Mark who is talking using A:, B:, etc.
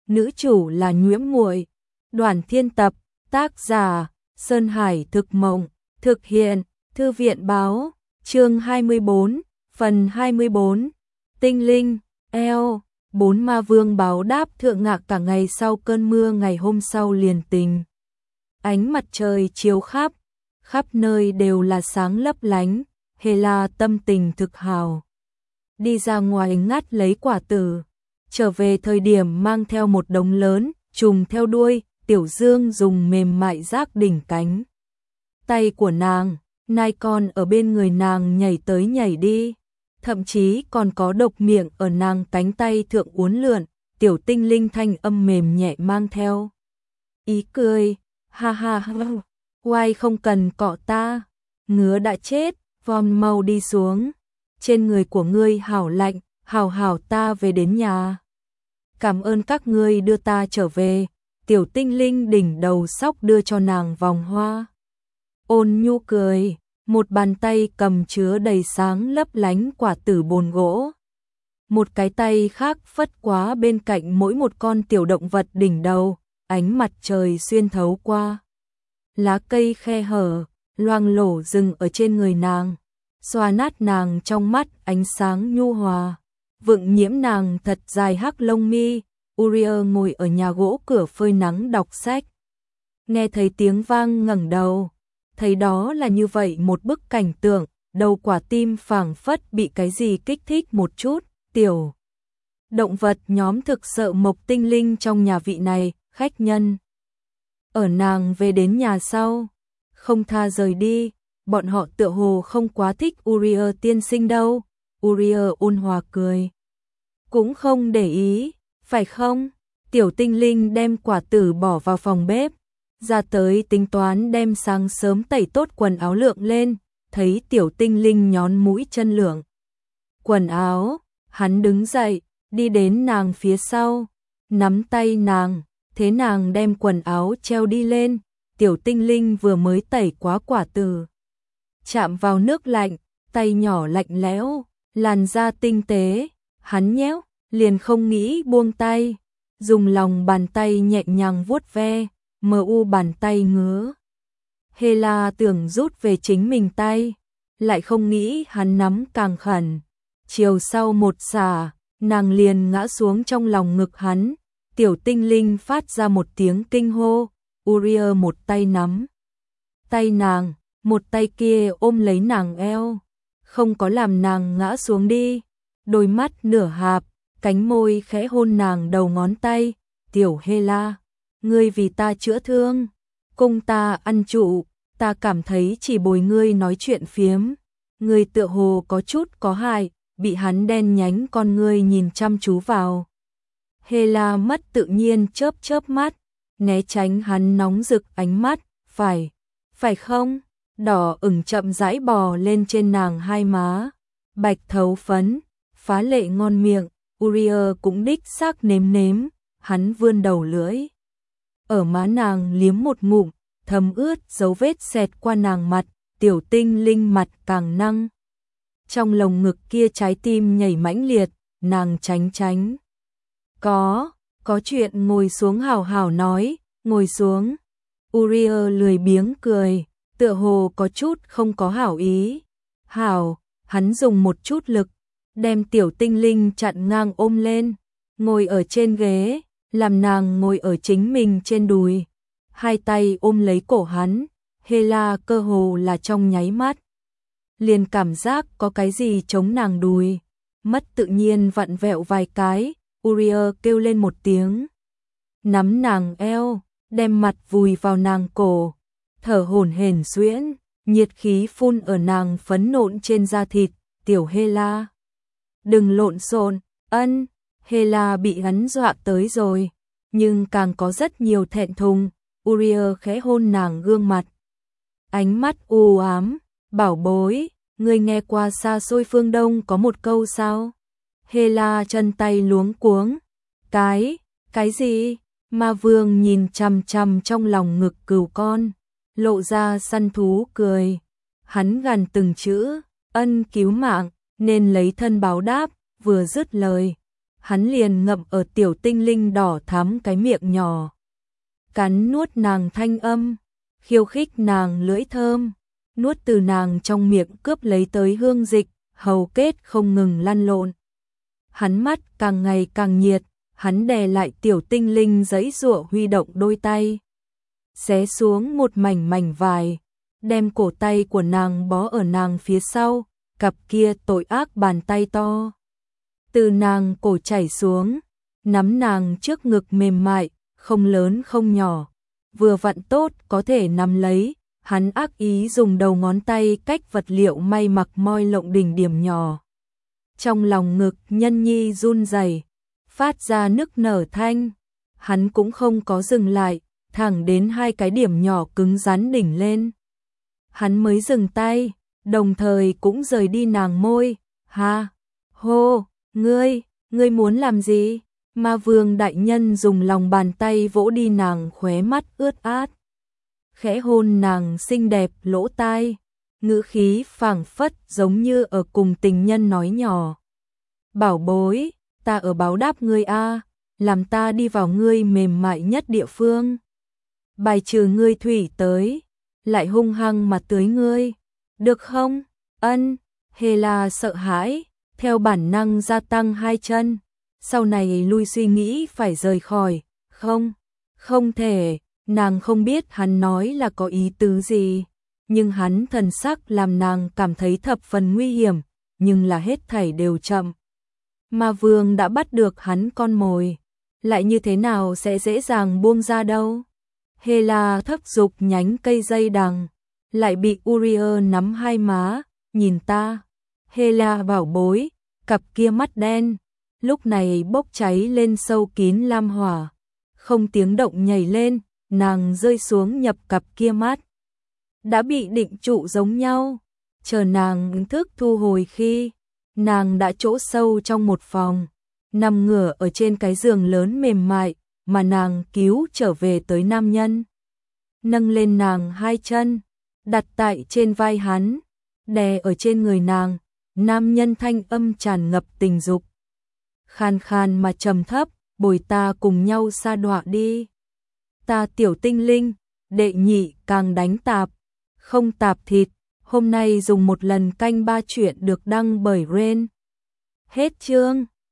A: nữ chủ là Nhiễm Muội. Đoàn Thiên tập, tác giả Sơn Hải Thực Mộng, thực hiện Thư viện Báo, chương 24, phần 24. Tinh linh, eo, 4 ma vương báo đáp thượng ngạc cả ngày sau cơn mưa ngày hôm sau liền tình. Ánh mặt trời chiếu khắp nơi đều là sáng lấp lánh, Hela tâm tình thực hào. Đi ra ngoài ngắt lấy quả tử, trở về thời điểm mang theo một đống lớn, trùng theo đuôi, Tiểu Dương dùng mềm mại rác đỉnh cánh tay của nàng, nai con ở bên người nàng nhảy tới nhảy đi, thậm chí còn có độc miệng ở nàng cánh tay thượng uốn lượn, tiểu tinh linh thanh âm mềm nhẹ mang theo ý cười, ha ha ha, oai không cần cọ ta, ngứa đã chết, vom mau đi xuống, trên người của ngươi hảo lạnh, hảo ta về đến nhà. Cảm ơn các ngươi đưa ta trở về, tiểu tinh linh đỉnh đầu sóc đưa cho nàng vòng hoa. Ôn nhu cười, một bàn tay cầm chứa đầy sáng lấp lánh quả tử bồn gỗ. Một cái tay khác phất quá bên cạnh mỗi một con tiểu động vật đỉnh đầu, ánh mặt trời xuyên thấu qua. Lá cây khe hở, loang lổ rừng ở trên người nàng, xoa nát nàng trong mắt ánh sáng nhu hòa, vựng nhiễm nàng thật dài hắc lông mi. Uriel ngồi ở nhà gỗ cửa phơi nắng đọc sách. Nghe thấy tiếng vang ngẩng đầu, thấy đó là như vậy một bức cảnh tượng, đầu quả tim phảng phất bị cái gì kích thích một chút, tiểu động vật nhóm thực sợ Mộc Tinh Linh trong nhà vị này, khách nhân. Ở nàng về đến nhà sau, không tha rời đi, bọn họ tựa hồ không quá thích Uriel tiên sinh đâu. Uriel ôn hòa cười, cũng không để ý, phải không? Tiểu tinh linh đem quả tử bỏ vào phòng bếp, ra tới tính toán đem sáng sớm tẩy tốt quần áo lượng lên, thấy tiểu tinh linh nhón mũi chân lượng quần áo, hắn đứng dậy, đi đến nàng phía sau, nắm tay nàng, thế nàng đem quần áo treo đi lên, tiểu tinh linh vừa mới tẩy quá quả tử, chạm vào nước lạnh, tay nhỏ lạnh lẽo, làn da tinh tế, hắn nhéo, liền không nghĩ buông tay, dùng lòng bàn tay nhẹ nhàng vuốt ve, bàn tay ngứa. Hela tưởng rút về chính mình tay, lại không nghĩ hắn nắm càng khẩn. Chiều sau một xả, nàng liền ngã xuống trong lòng ngực hắn, tiểu tinh linh phát ra một tiếng kinh hô, Uriel một tay nắm tay nàng, một tay kia ôm lấy nàng eo, không có làm nàng ngã xuống đi, đôi mắt nửa hạp, cánh môi khẽ hôn nàng đầu ngón tay, tiểu Hela, ngươi vì ta chữa thương, cung ta ăn trụ, ta cảm thấy chỉ bồi ngươi nói chuyện phiếm, ngươi tựa hồ có chút có hại, bị hắn đen nhánh con ngươi nhìn chăm chú vào. Hela mất tự nhiên chớp mắt, né tránh hắn nóng rực ánh mắt, phải không? Đỏ ửng chậm rãi bò lên trên nàng hai má, bạch thấu phấn, phá lệ ngon miệng. Uriel cũng đích xác nếm, hắn vươn đầu lưỡi. Ở má nàng liếm một ngụm, thấm ướt dấu vết xẹt qua nàng mặt, tiểu tinh linh mặt càng năng. Trong lồng ngực kia trái tim nhảy mãnh liệt, nàng tránh. Có chuyện ngồi xuống hảo nói, ngồi xuống. Uriel lười biếng cười, tựa hồ có chút không có hảo ý. Hảo, hắn dùng một chút lực, đem tiểu tinh linh chặn ngang ôm lên, ngồi ở trên ghế, làm nàng ngồi ở chính mình trên đùi, hai tay ôm lấy cổ hắn, Hela cơ hồ là trong nháy mắt. Liền cảm giác có cái gì chống nàng đùi, mất tự nhiên vặn vẹo vài cái, Uriel kêu lên một tiếng, nắm nàng eo, đem mặt vùi vào nàng cổ, thở hổn hển xuyễn, nhiệt khí phun ở nàng phấn nộn trên da thịt, tiểu Hela. Đừng lộn xộn, ân, Hela bị hắn dọa tới rồi, nhưng càng có rất nhiều thẹn thùng, Uriel khẽ hôn nàng gương mặt. Ánh mắt u ám, bảo bối, ngươi nghe qua xa xôi phương Đông có một câu sao? Hela chân tay luống cuống, cái gì? Ma vương nhìn chằm chằm trong lòng ngực cừu con, lộ ra săn thú cười, hắn gằn từng chữ, ân cứu mạng, nên lấy thân báo đáp, vừa dứt lời, hắn liền ngậm ở tiểu tinh linh đỏ thắm cái miệng nhỏ. Cắn nuốt nàng thanh âm, khiêu khích nàng lưỡi thơm, nuốt từ nàng trong miệng cướp lấy tới hương dịch, hầu kết không ngừng lăn lộn. Hắn mắt càng ngày càng nhiệt, hắn đè lại tiểu tinh linh giãy giụa huy động đôi tay. Xé xuống một mảnh mảnh vải, đem cổ tay của nàng bó ở nàng phía sau, cặp kia tội ác bàn tay to. Từ nàng cổ chảy xuống, nắm nàng trước ngực mềm mại, không lớn không nhỏ, vừa vặn tốt có thể nắm lấy, hắn ác ý dùng đầu ngón tay cách vật liệu may mặc moi lộng đỉnh điểm nhỏ. Trong lòng ngực nhân nhi run rẩy, phát ra nức nở thanh, hắn cũng không có dừng lại, thẳng đến hai cái điểm nhỏ cứng rắn đỉnh lên. Hắn mới dừng tay, đồng thời cũng rời đi nàng môi, ha, hô, ngươi muốn làm gì? Ma vương đại nhân dùng lòng bàn tay vỗ đi nàng khóe mắt ướt át. Khẽ hôn nàng xinh đẹp lỗ tai, ngữ khí phảng phất giống như ở cùng tình nhân nói nhỏ. Bảo bối, ta ở báo đáp ngươi a, làm ta đi vào ngươi mềm mại nhất địa phương. Bài trừ ngươi thủy tới, lại hung hăng mà tưới ngươi, được không? Ân, Hela sợ hãi, theo bản năng gia tăng hai chân, sau này lui suy nghĩ phải rời khỏi, không thể, nàng không biết hắn nói là có ý tứ gì, nhưng hắn thần sắc làm nàng cảm thấy thập phần nguy hiểm, nhưng là hết thảy đều chậm. Ma vương đã bắt được hắn con mồi, lại như thế nào sẽ dễ dàng buông ra đâu. Hela thúc giục nhánh cây dây đằng, lại bị Uriel nắm hai má, nhìn ta. Hela bảo bối, cặp kia mắt đen, lúc này bốc cháy lên sâu kín lam hỏa, không tiếng động nhảy lên, nàng rơi xuống nhập cặp kia mắt. Đã bị định trụ giống nhau, chờ nàng ứng thức thu hồi khi, nàng đã chỗ sâu trong một phòng, nằm ngửa ở trên cái giường lớn mềm mại, mà nàng cứu trở về tới nam nhân. Nâng lên nàng hai chân, đặt tại trên vai hắn, đè ở trên người nàng, nam nhân thanh âm tràn ngập tình dục. Khan khan mà trầm thấp, bồi ta cùng nhau sa đọa đi. Ta tiểu tinh linh, đệ nhị càng đánh tạp, không tạp thịt, hôm nay dùng một lần canh ba chuyện được đăng bởi Ren. Hết chương.